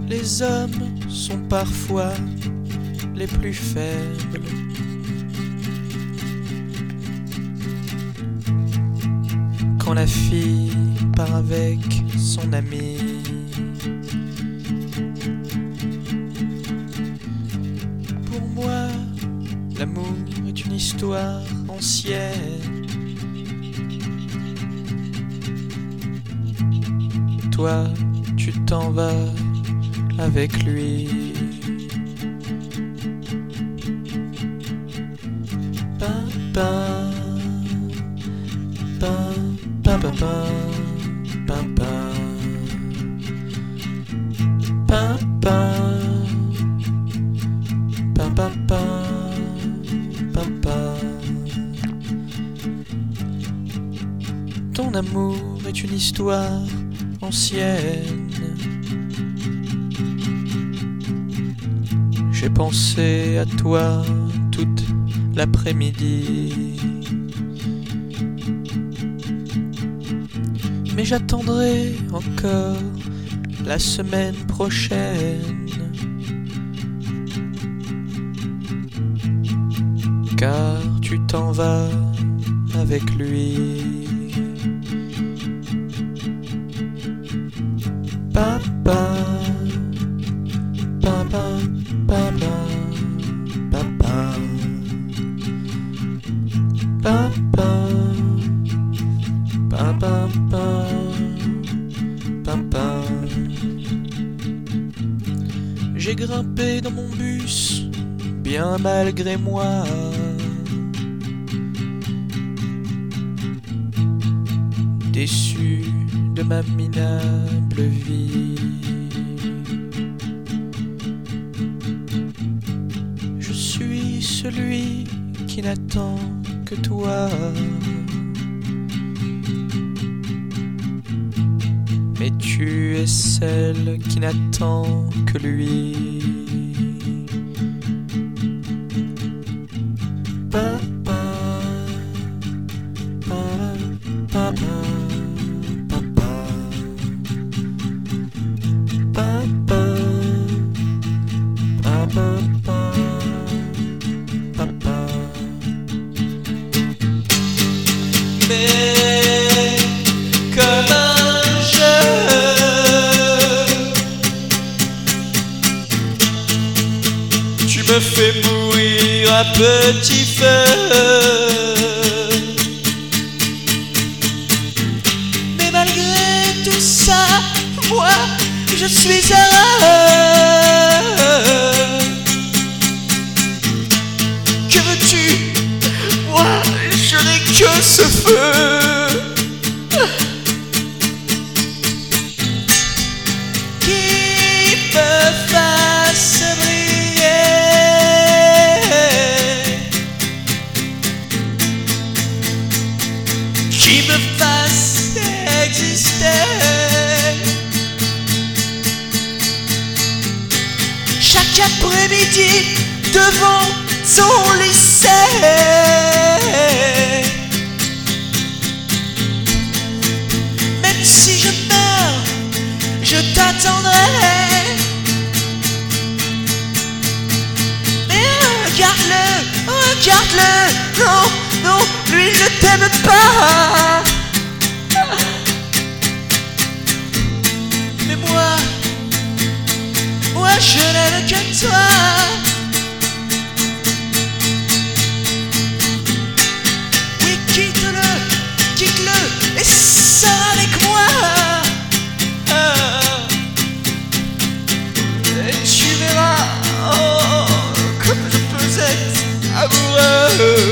Les hommes sont parfois les plus faibles. Quand la fille part avec son ami, pour moi, l'amour est une histoire ancienne. Toi, tu t'en vas avec lui. Ton amour est une histoire ancienne. J'ai pensé à toi toute l'après-midi, mais j'attendrai encore la semaine prochaine, car tu t'en vas avec lui. Papa, papa, papa, papa, papa, papa, papa. J'ai grimpé dans mon bus, bien malgré moi. Déçu de ma minable vie, je suis celui qui n'attend que toi. Mais tu es celle qui n'attend que lui. Papa, papa, papa, papa, papa, papa. Mais comme un jeu, tu me fais mourir à petit feu. Mais malgré tout ça, moi, je suis heureux. Que veux-tu? Moi, je n'ai que ce feu qui me fasse briller, qui me fasse exister. Chaque après-midi devant son lycée, même si je meurs, je t'attendrai. Mais regarde-le, regarde-le, non, non, lui il ne t'aime pas. Mais moi je n'aime que toi. Oui, quitte-le, et sors avec moi. Et tu verras, oh, comme je peux être amoureux.